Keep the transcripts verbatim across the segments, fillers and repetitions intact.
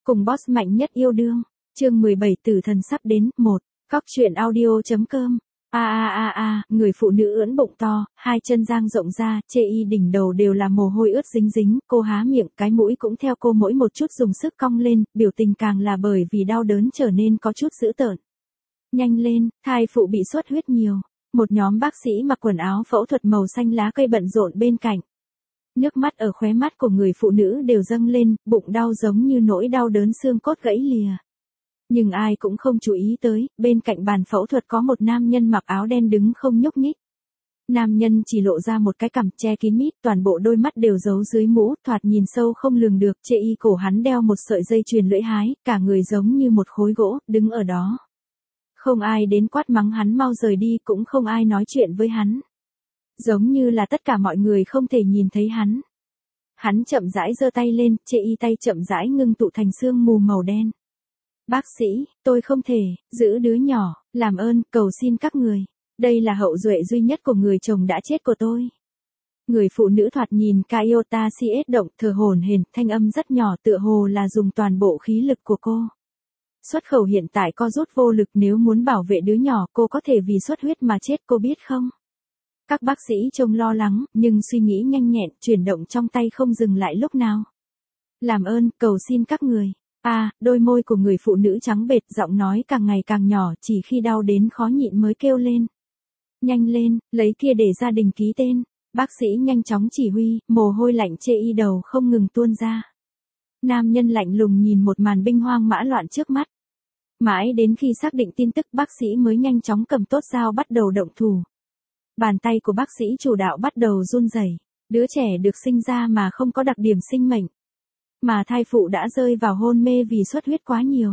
Cùng boss mạnh nhất yêu đương. Chương mười bảy Tử thần sắp đến. một. Cóc truyện audio.com. A a a a, người phụ nữ ưỡn bụng to, hai chân dang rộng ra, chê y đỉnh đầu đều là mồ hôi ướt dính dính, cô há miệng, cái mũi cũng theo cô mỗi một chút dùng sức cong lên, biểu tình càng là bởi vì đau đớn trở nên có chút dữ tợn. Nhanh lên, thai phụ bị xuất huyết nhiều. Một nhóm bác sĩ mặc quần áo phẫu thuật màu xanh lá cây bận rộn bên cạnh. Nước mắt ở khóe mắt của người phụ nữ đều dâng lên, bụng đau giống như nỗi đau đớn xương cốt gãy lìa. Nhưng ai cũng không chú ý tới, bên cạnh bàn phẫu thuật có một nam nhân mặc áo đen đứng không nhúc nhích. Nam nhân chỉ lộ ra một cái cằm che kín mít, toàn bộ đôi mắt đều giấu dưới mũ, thoạt nhìn sâu không lường được, chê y cổ hắn đeo một sợi dây chuyền lưỡi hái, cả người giống như một khối gỗ, đứng ở đó. Không ai đến quát mắng hắn mau rời đi, cũng không ai nói chuyện với hắn. Giống như là tất cả mọi người không thể nhìn thấy hắn. Hắn chậm rãi giơ tay lên, chê y tay chậm rãi ngưng tụ thành sương mù màu đen. Bác sĩ, tôi không thể, giữ đứa nhỏ, làm ơn, cầu xin các người. Đây là hậu duệ duy nhất của người chồng đã chết của tôi. Người phụ nữ thoạt nhìn Kyota xê ét động, thở hổn hển, thanh âm rất nhỏ tựa hồ là dùng toàn bộ khí lực của cô. Xuất khẩu hiện tại co rút vô lực, nếu muốn bảo vệ đứa nhỏ cô có thể vì xuất huyết mà chết, cô biết không? Các bác sĩ trông lo lắng, nhưng suy nghĩ nhanh nhẹn, chuyển động trong tay không dừng lại lúc nào. Làm ơn, cầu xin các người. À, đôi môi của người phụ nữ trắng bệch, giọng nói càng ngày càng nhỏ, chỉ khi đau đến khó nhịn mới kêu lên. Nhanh lên, lấy kia để gia đình ký tên. Bác sĩ nhanh chóng chỉ huy, mồ hôi lạnh chê y đầu không ngừng tuôn ra. Nam nhân lạnh lùng nhìn một màn binh hoang mã loạn trước mắt. Mãi đến khi xác định tin tức, bác sĩ mới nhanh chóng cầm tốt dao bắt đầu động thủ. Bàn tay của bác sĩ chủ đạo bắt đầu run rẩy. Đứa trẻ được sinh ra mà không có đặc điểm sinh mệnh. Mà thai phụ đã rơi vào hôn mê vì xuất huyết quá nhiều.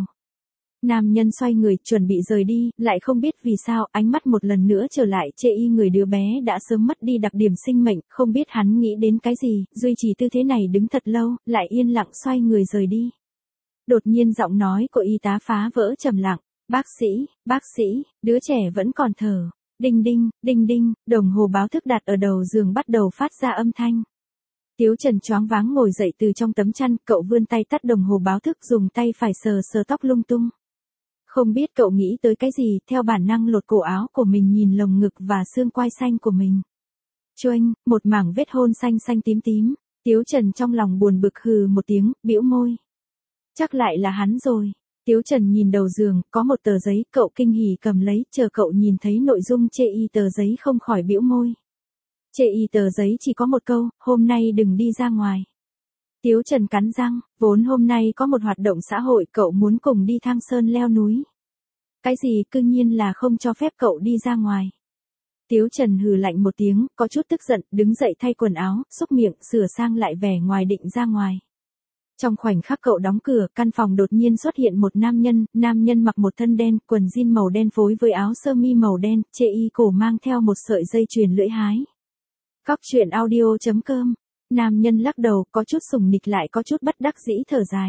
Nam nhân xoay người, chuẩn bị rời đi, lại không biết vì sao, ánh mắt một lần nữa trở lại, chê y người đứa bé đã sớm mất đi đặc điểm sinh mệnh, không biết hắn nghĩ đến cái gì, duy trì tư thế này đứng thật lâu, lại yên lặng xoay người rời đi. Đột nhiên giọng nói của y tá phá vỡ trầm lặng, bác sĩ, bác sĩ, đứa trẻ vẫn còn thở. Đinh đinh, đinh đinh, đồng hồ báo thức đặt ở đầu giường bắt đầu phát ra âm thanh. Tiếu Trần choáng váng ngồi dậy từ trong tấm chăn, cậu vươn tay tắt đồng hồ báo thức, dùng tay phải sờ sờ tóc lung tung. Không biết cậu nghĩ tới cái gì, theo bản năng lột cổ áo của mình nhìn lồng ngực và xương quai xanh của mình. Choanh, một mảng vết hôn xanh xanh tím tím. Tiếu Trần trong lòng buồn bực hừ một tiếng, bĩu môi. Chắc lại là hắn rồi. Tiếu Trần nhìn đầu giường, có một tờ giấy, cậu kinh hỉ cầm lấy, chờ cậu nhìn thấy nội dung chê y tờ giấy không khỏi bĩu môi. Chê y tờ giấy chỉ có một câu, hôm nay đừng đi ra ngoài. Tiếu Trần cắn răng, vốn hôm nay có một hoạt động xã hội, cậu muốn cùng đi thang sơn leo núi. Cái gì cư nhiên là không cho phép cậu đi ra ngoài. Tiếu Trần hừ lạnh một tiếng, có chút tức giận, đứng dậy thay quần áo, xúc miệng, sửa sang lại vẻ ngoài định ra ngoài. Trong khoảnh khắc cậu đóng cửa, căn phòng đột nhiên xuất hiện một nam nhân, nam nhân mặc một thân đen, quần jean màu đen phối với áo sơ mi màu đen, chê y cổ mang theo một sợi dây chuyền lưỡi hái. Cóc truyện audio.com. Nam nhân lắc đầu, có chút sùng nịch lại có chút bất đắc dĩ thở dài.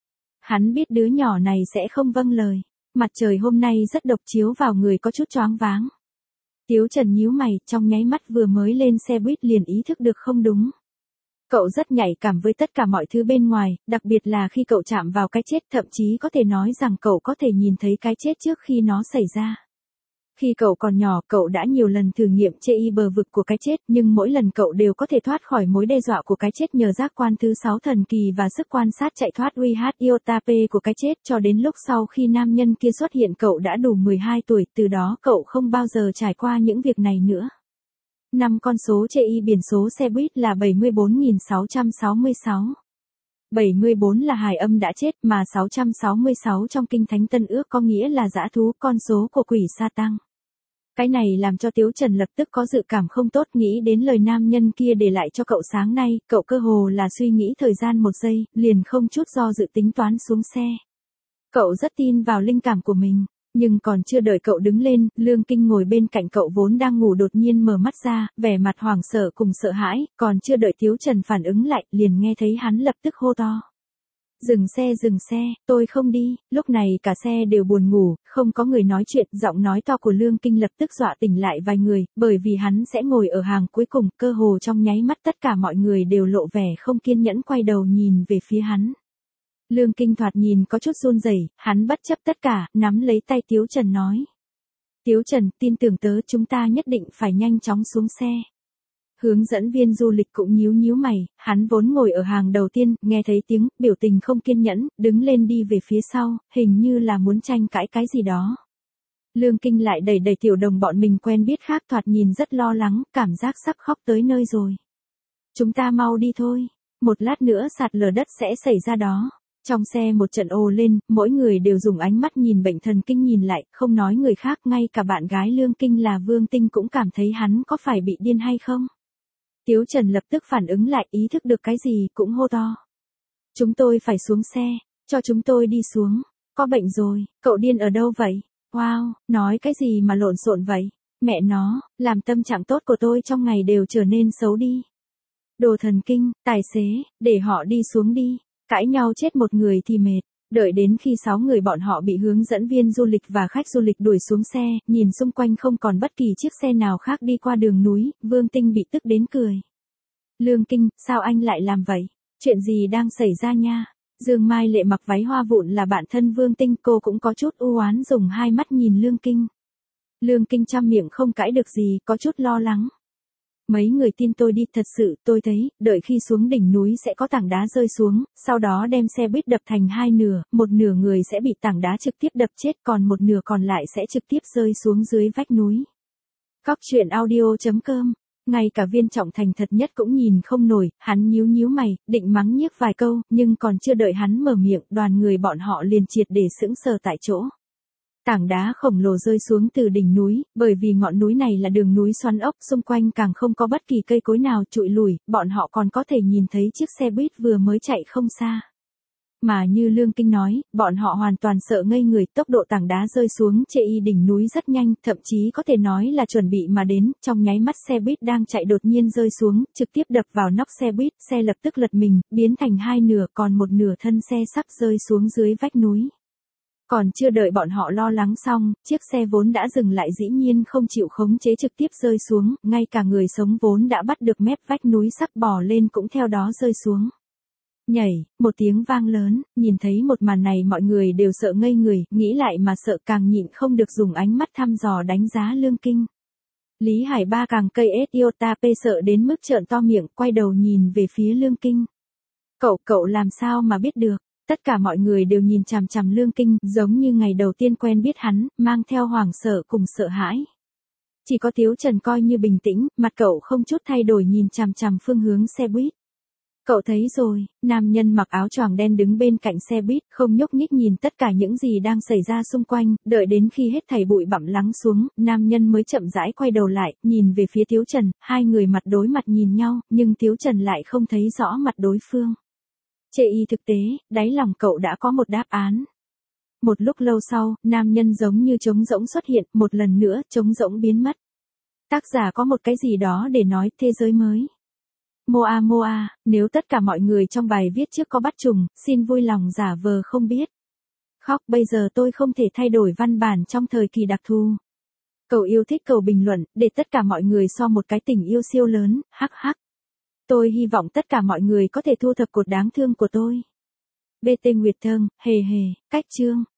Hắn biết đứa nhỏ này sẽ không vâng lời. Mặt trời hôm nay rất độc chiếu vào người có chút choáng váng. Tiếu Trần nhíu mày, trong nháy mắt vừa mới lên xe buýt liền ý thức được không đúng. Cậu rất nhạy cảm với tất cả mọi thứ bên ngoài, đặc biệt là khi cậu chạm vào cái chết, thậm chí có thể nói rằng cậu có thể nhìn thấy cái chết trước khi nó xảy ra. Khi cậu còn nhỏ, cậu đã nhiều lần thử nghiệm chê y bờ vực của cái chết, nhưng mỗi lần cậu đều có thể thoát khỏi mối đe dọa của cái chết nhờ giác quan thứ sáu thần kỳ và sức quan sát chạy thoát uy hát iota p của cái chết, cho đến lúc sau khi nam nhân kia xuất hiện cậu đã đủ mười hai tuổi, từ đó cậu không bao giờ trải qua những việc này nữa. Năm con số chê y biển số xe buýt là bảy mươi bốn nghìn sáu trăm sáu mươi sáu. bảy mươi bốn là hài âm đã chết, mà sáu trăm sáu mươi sáu trong kinh thánh Tân Ước có nghĩa là dã thú, con số của quỷ sa tăng. Cái này làm cho Tiếu Trần lập tức có dự cảm không tốt, nghĩ đến lời nam nhân kia để lại cho cậu sáng nay, cậu cơ hồ là suy nghĩ thời gian một giây, liền không chút do dự tính toán xuống xe. Cậu rất tin vào linh cảm của mình, nhưng còn chưa đợi cậu đứng lên, Lương Kinh ngồi bên cạnh cậu vốn đang ngủ đột nhiên mở mắt ra, vẻ mặt hoảng sợ cùng sợ hãi, còn chưa đợi Tiếu Trần phản ứng lại, liền nghe thấy hắn lập tức hô to. Dừng xe dừng xe, tôi không đi. Lúc này cả xe đều buồn ngủ, không có người nói chuyện, giọng nói to của Lương Kinh lập tức dọa tỉnh lại vài người, bởi vì hắn sẽ ngồi ở hàng cuối cùng, cơ hồ trong nháy mắt tất cả mọi người đều lộ vẻ không kiên nhẫn quay đầu nhìn về phía hắn. Lương Kinh thoạt nhìn có chút run rẩy, hắn bất chấp tất cả, nắm lấy tay Tiếu Trần nói. Tiếu Trần, tin tưởng tớ, chúng ta nhất định phải nhanh chóng xuống xe. Hướng dẫn viên du lịch cũng nhíu nhíu mày, hắn vốn ngồi ở hàng đầu tiên, nghe thấy tiếng, biểu tình không kiên nhẫn, đứng lên đi về phía sau, hình như là muốn tranh cãi cái gì đó. Lương Kinh lại đẩy đẩy tiểu đồng bọn mình quen biết khác, thoạt nhìn rất lo lắng, cảm giác sắp khóc tới nơi rồi. Chúng ta mau đi thôi, một lát nữa sạt lở đất sẽ xảy ra đó. Trong xe một trận ồ lên, mỗi người đều dùng ánh mắt nhìn bệnh thần kinh nhìn lại, không nói người khác, ngay cả bạn gái Lương Kinh là Vương Tinh cũng cảm thấy hắn có phải bị điên hay không. Tiếu Trần lập tức phản ứng lại, ý thức được cái gì, cũng hô to. Chúng tôi phải xuống xe, cho chúng tôi đi xuống, có bệnh rồi, cậu điên ở đâu vậy? Wow, nói cái gì mà lộn xộn vậy? Mẹ nó, làm tâm trạng tốt của tôi trong ngày đều trở nên xấu đi. Đồ thần kinh, tài xế, để họ đi xuống đi, cãi nhau chết một người thì mệt. Đợi đến khi sáu người bọn họ bị hướng dẫn viên du lịch và khách du lịch đuổi xuống xe, nhìn xung quanh không còn bất kỳ chiếc xe nào khác đi qua đường núi, Vương Tinh bị tức đến cười. Lương Kinh, sao anh lại làm vậy? Chuyện gì đang xảy ra nha? Dương Mai Lệ mặc váy hoa vụn là bạn thân Vương Tinh, cô cũng có chút u oán dùng hai mắt nhìn Lương Kinh. Lương Kinh trăm miệng không cãi được gì, có chút lo lắng. Mấy người tin tôi đi, thật sự, tôi thấy, đợi khi xuống đỉnh núi sẽ có tảng đá rơi xuống, sau đó đem xe buýt đập thành hai nửa, một nửa người sẽ bị tảng đá trực tiếp đập chết, còn một nửa còn lại sẽ trực tiếp rơi xuống dưới vách núi. Cóc truyện audio chấm com. Ngay cả Viên Trọng Thành thật nhất cũng nhìn không nổi, hắn nhíu nhíu mày, định mắng nhiếc vài câu, nhưng còn chưa đợi hắn mở miệng, đoàn người bọn họ liền triệt để sững sờ tại chỗ. Tảng đá khổng lồ rơi xuống từ đỉnh núi, bởi vì ngọn núi này là đường núi xoắn ốc, xung quanh càng không có bất kỳ cây cối nào trụi lùi, bọn họ còn có thể nhìn thấy chiếc xe buýt vừa mới chạy không xa. Mà như Lương Kinh nói, bọn họ hoàn toàn sợ ngây người, tốc độ tảng đá rơi xuống chê y đỉnh núi rất nhanh, thậm chí có thể nói là chuẩn bị mà đến, trong nháy mắt xe buýt đang chạy đột nhiên rơi xuống, trực tiếp đập vào nóc xe buýt, xe lập tức lật mình, biến thành hai nửa, còn một nửa thân xe sắp rơi xuống dưới vách núi. Còn chưa đợi bọn họ lo lắng xong, chiếc xe vốn đã dừng lại dĩ nhiên không chịu khống chế trực tiếp rơi xuống, ngay cả người sống vốn đã bắt được mép vách núi sắp bò lên cũng theo đó rơi xuống. Nhảy, một tiếng vang lớn, nhìn thấy một màn này mọi người đều sợ ngây người, nghĩ lại mà sợ càng nhịn không được dùng ánh mắt thăm dò đánh giá Lương Kinh. Lý Hải Ba càng cây ét iota p sợ đến mức trợn to miệng, quay đầu nhìn về phía Lương Kinh. Cậu, cậu làm sao mà biết được? Tất cả mọi người đều nhìn chằm chằm Lương Kinh, giống như ngày đầu tiên quen biết hắn, mang theo hoảng sợ cùng sợ hãi. Chỉ có Tiếu Trần coi như bình tĩnh, mặt cậu không chút thay đổi nhìn chằm chằm phương hướng xe buýt. Cậu thấy rồi, nam nhân mặc áo choàng đen đứng bên cạnh xe buýt, không nhúc nhích nhìn tất cả những gì đang xảy ra xung quanh, đợi đến khi hết thảy bụi bặm lắng xuống, nam nhân mới chậm rãi quay đầu lại, nhìn về phía Tiếu Trần, hai người mặt đối mặt nhìn nhau, nhưng Tiếu Trần lại không thấy rõ mặt đối phương. Chê y thực tế, đáy lòng cậu đã có một đáp án. Một lúc lâu sau, nam nhân giống như trống rỗng xuất hiện, một lần nữa, trống rỗng biến mất. Tác giả có một cái gì đó để nói, thế giới mới. Moa Moa, nếu tất cả mọi người trong bài viết trước có bắt trùng, xin vui lòng giả vờ không biết. Khóc, bây giờ tôi không thể thay đổi văn bản trong thời kỳ đặc thù. Cầu yêu thích cầu bình luận, để tất cả mọi người so một cái tình yêu siêu lớn, hắc hắc. Tôi hy vọng tất cả mọi người có thể thu thập cột đáng thương của tôi. bê tê Nguyệt Thơm, hề hề, cách chương.